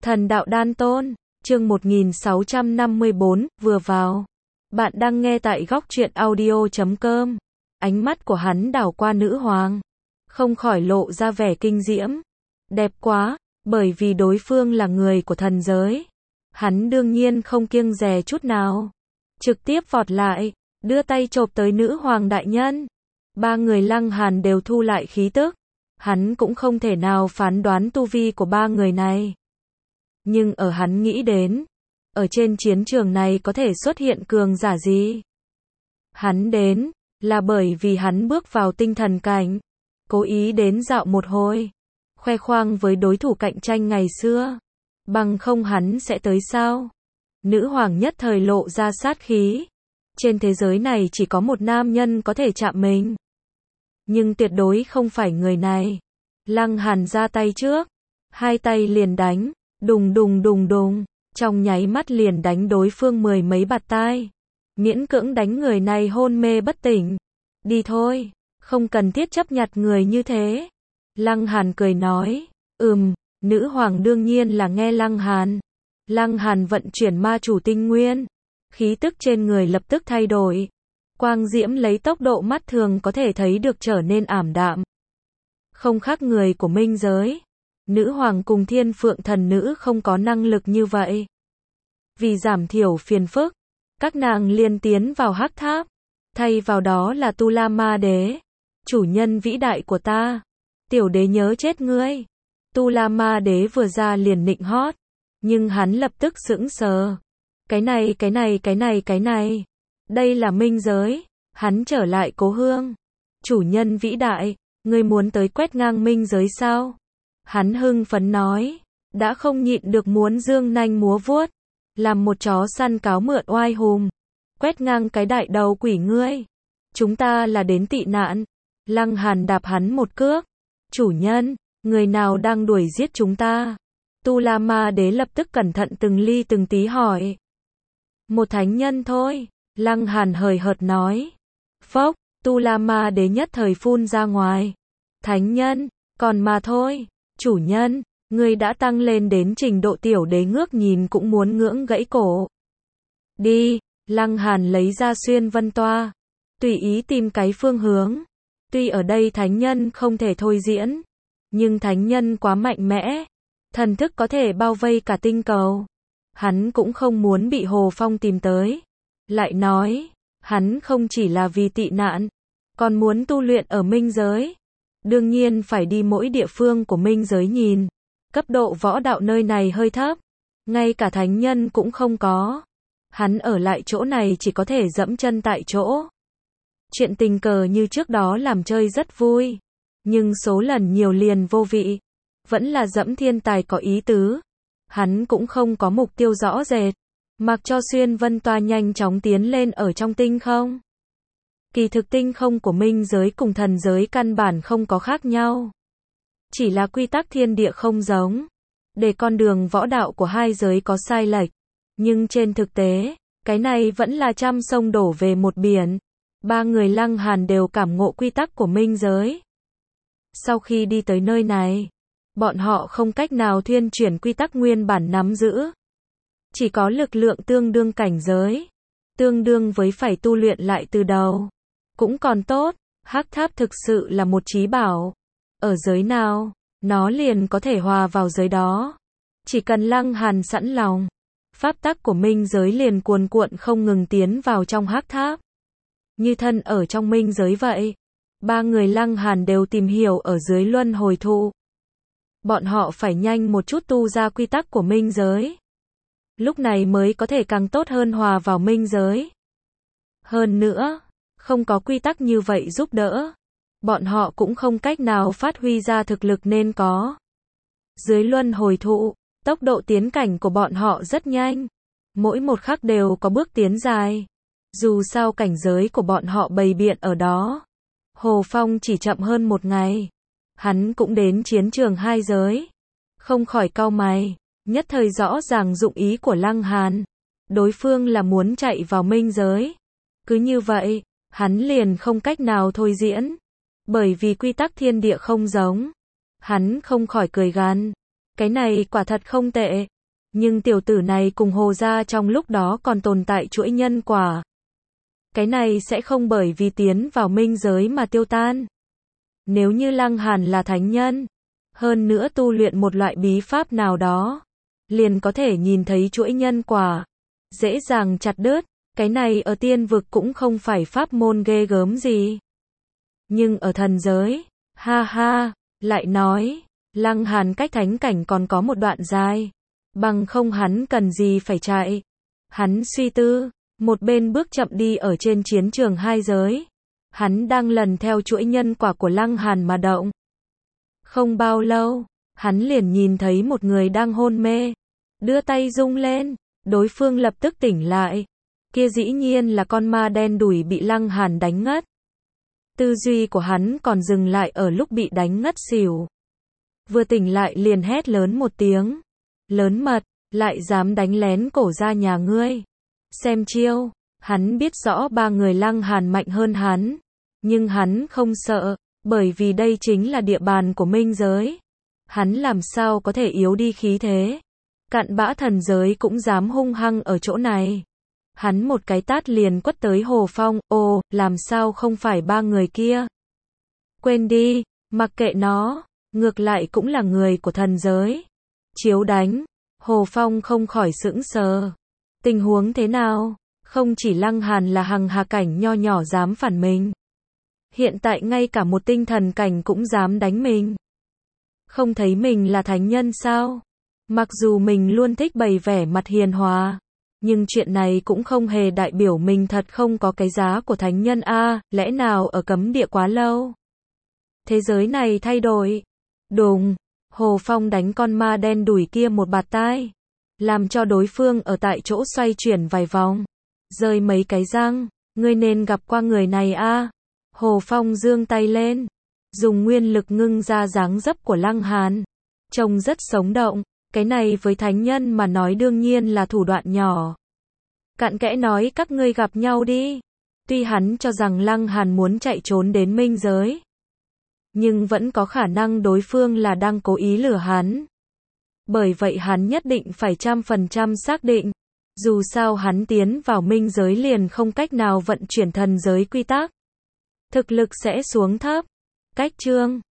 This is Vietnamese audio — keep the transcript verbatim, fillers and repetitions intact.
Thần đạo đan tôn, chương một nghìn sáu trăm năm mươi bốn, vừa vào. Bạn đang nghe tại góc truyện audio chấm com. Ánh mắt của hắn đảo qua nữ hoàng, không khỏi lộ ra vẻ kinh diễm. Đẹp quá, bởi vì đối phương là người của thần giới. Hắn đương nhiên không kiêng dè chút nào. Trực tiếp vọt lại, đưa tay chộp tới nữ hoàng đại nhân. Ba người Lăng Hàn đều thu lại khí tức. Hắn cũng không thể nào phán đoán tu vi của ba người này. Nhưng ở hắn nghĩ đến, ở trên chiến trường này có thể xuất hiện cường giả gì? Hắn đến, là bởi vì hắn bước vào tinh thần cảnh, cố ý đến dạo một hồi, khoe khoang với đối thủ cạnh tranh ngày xưa. Bằng không hắn sẽ tới sao? Nữ hoàng nhất thời lộ ra sát khí. Trên thế giới này chỉ có một nam nhân có thể chạm mình. Nhưng tuyệt đối không phải người này. Lăng Hàn ra tay trước, hai tay liền đánh, đùng đùng đùng đùng, trong nháy mắt liền đánh đối phương mười mấy bạt tai. Miễn cưỡng đánh người này hôn mê bất tỉnh. Đi thôi, không cần thiết chấp nhặt người như thế. Lăng Hàn cười nói, ừm, nữ hoàng đương nhiên là nghe Lăng Hàn. Lăng Hàn vận chuyển ma chủ tinh nguyên, khí tức trên người lập tức thay đổi. Quang diễm lấy tốc độ mắt thường có thể thấy được trở nên ảm đạm. Không khác người của minh giới. Nữ hoàng cùng thiên phượng thần nữ không có năng lực như vậy. Vì giảm thiểu phiền phức, các nàng liên tiến vào hắc tháp. Thay vào đó là Tu La Ma Đế. Chủ nhân vĩ đại của ta. Tiểu đế nhớ chết ngươi. Tu La Ma Đế vừa ra liền nịnh hót. Nhưng hắn lập tức sững sờ. Cái này, cái này, cái này, cái này. Đây là minh giới. Hắn trở lại cố hương. Chủ nhân vĩ đại, ngươi muốn tới quét ngang minh giới sao? Hắn hưng phấn nói. Đã không nhịn được muốn dương nanh múa vuốt. Làm một chó săn cáo mượn oai hùm. Quét ngang cái đại đầu quỷ ngươi. Chúng ta là đến tị nạn. Lăng Hàn đạp hắn một cước. Chủ nhân, người nào đang đuổi giết chúng ta? Tu La Ma Đế lập tức cẩn thận từng ly từng tí hỏi. Một thánh nhân thôi. Lăng Hàn hời hợt nói. Phốc, Tu La Ma Đế nhất thời phun ra ngoài. Thánh nhân, còn mà thôi. Chủ nhân, ngươi đã tăng lên đến trình độ tiểu đế ngước nhìn cũng muốn ngưỡng gãy cổ. Đi, Lăng Hàn lấy ra xuyên vân toa. Tùy ý tìm cái phương hướng. Tuy ở đây thánh nhân không thể thôi diễn. Nhưng thánh nhân quá mạnh mẽ. Thần thức có thể bao vây cả tinh cầu. Hắn cũng không muốn bị Hồ Phong tìm tới. Lại nói, hắn không chỉ là vì tị nạn, còn muốn tu luyện ở minh giới. Đương nhiên phải đi mỗi địa phương của minh giới nhìn. Cấp độ võ đạo nơi này hơi thấp. Ngay cả thánh nhân cũng không có. Hắn ở lại chỗ này chỉ có thể dẫm chân tại chỗ. Chuyện tình cờ như trước đó làm chơi rất vui. Nhưng số lần nhiều liền vô vị. Vẫn là dẫm thiên tài có ý tứ. Hắn cũng không có mục tiêu rõ rệt. Mặc cho xuyên vân toa nhanh chóng tiến lên ở trong tinh không. Kỳ thực tinh không của minh giới cùng thần giới căn bản không có khác nhau. Chỉ là quy tắc thiên địa không giống. Để con đường võ đạo của hai giới có sai lệch. Nhưng trên thực tế, cái này vẫn là trăm sông đổ về một biển. Ba người Lăng Hàn đều cảm ngộ quy tắc của minh giới. Sau khi đi tới nơi này, bọn họ không cách nào thuyên chuyển quy tắc nguyên bản nắm giữ. Chỉ có lực lượng tương đương cảnh giới. Tương đương với phải tu luyện lại từ đầu. Cũng còn tốt, hắc tháp thực sự là một trí bảo. Ở giới nào, nó liền có thể hòa vào giới đó. Chỉ cần Lăng Hàn sẵn lòng, pháp tắc của minh giới liền cuồn cuộn không ngừng tiến vào trong hắc tháp. Như thân ở trong minh giới vậy. Ba người Lăng Hàn đều tìm hiểu ở dưới luân hồi thụ. Bọn họ phải nhanh một chút tu ra quy tắc của minh giới. Lúc này mới có thể càng tốt hơn hòa vào minh giới. Hơn nữa, không có quy tắc như vậy giúp đỡ. Bọn họ cũng không cách nào phát huy ra thực lực nên có. Dưới luân hồi thụ, tốc độ tiến cảnh của bọn họ rất nhanh. Mỗi một khắc đều có bước tiến dài. Dù sao cảnh giới của bọn họ bày biện ở đó. Hồ Phong chỉ chậm hơn một ngày. Hắn cũng đến chiến trường hai giới. Không khỏi cau mày. Nhất thời rõ ràng dụng ý của Lăng Hàn. Đối phương là muốn chạy vào minh giới. Cứ như vậy, hắn liền không cách nào thôi diễn. Bởi vì quy tắc thiên địa không giống. Hắn không khỏi cười gằn. Cái này quả thật không tệ. Nhưng tiểu tử này cùng Hồ gia trong lúc đó còn tồn tại chuỗi nhân quả. Cái này sẽ không bởi vì tiến vào minh giới mà tiêu tan. Nếu như Lăng Hàn là thánh nhân, hơn nữa tu luyện một loại bí pháp nào đó, liền có thể nhìn thấy chuỗi nhân quả, dễ dàng chặt đứt, cái này ở tiên vực cũng không phải pháp môn ghê gớm gì. Nhưng ở thần giới, ha ha, lại nói, Lăng Hàn cách thánh cảnh còn có một đoạn dài, bằng không hắn cần gì phải chạy. Hắn suy tư, một bên bước chậm đi ở trên chiến trường hai giới. Hắn đang lần theo chuỗi nhân quả của Lăng Hàn mà động. Không bao lâu, hắn liền nhìn thấy một người đang hôn mê, đưa tay rung lên, đối phương lập tức tỉnh lại. Kia dĩ nhiên là con ma đen đủi bị Lăng Hàn đánh ngất. Tư duy của hắn còn dừng lại ở lúc bị đánh ngất xỉu. Vừa tỉnh lại liền hét lớn một tiếng. Lớn mật, lại dám đánh lén cổ ra nhà ngươi. Xem chiêu, hắn biết rõ ba người Lăng Hàn mạnh hơn hắn. Nhưng hắn không sợ, bởi vì đây chính là địa bàn của minh giới. Hắn làm sao có thể yếu đi khí thế. Cặn bã thần giới cũng dám hung hăng ở chỗ này. Hắn một cái tát liền quất tới Hồ Phong, ồ, làm sao không phải ba người kia. Quên đi, mặc kệ nó, ngược lại cũng là người của thần giới. Chiếu đánh, Hồ Phong không khỏi sững sờ. Tình huống thế nào? Không chỉ Lăng Hàn là hằng hà cảnh nho nhỏ dám phản mình. Hiện tại ngay cả một tinh thần cảnh cũng dám đánh mình. Không thấy mình là thánh nhân sao? Mặc dù mình luôn thích bày vẻ mặt hiền hòa, nhưng chuyện này cũng không hề đại biểu mình thật không có cái giá của thánh nhân a, lẽ nào ở cấm địa quá lâu? Thế giới này thay đổi. Đùng, Hồ Phong đánh con ma đen đủi kia một bạt tai, làm cho đối phương ở tại chỗ xoay chuyển vài vòng, rơi mấy cái răng, ngươi nên gặp qua người này a. Hồ Phong giương tay lên, dùng nguyên lực ngưng ra dáng dấp của Lăng Hàn, trông rất sống động, cái này với thánh nhân mà nói đương nhiên là thủ đoạn nhỏ. Cặn kẽ nói các ngươi gặp nhau đi. Tuy hắn cho rằng Lăng Hàn muốn chạy trốn đến minh giới, nhưng vẫn có khả năng đối phương là đang cố ý lừa hắn. Bởi vậy hắn nhất định phải trăm phần trăm xác định. Dù sao hắn tiến vào minh giới liền không cách nào vận chuyển thần giới quy tắc. Thực lực sẽ xuống thấp. Cách chương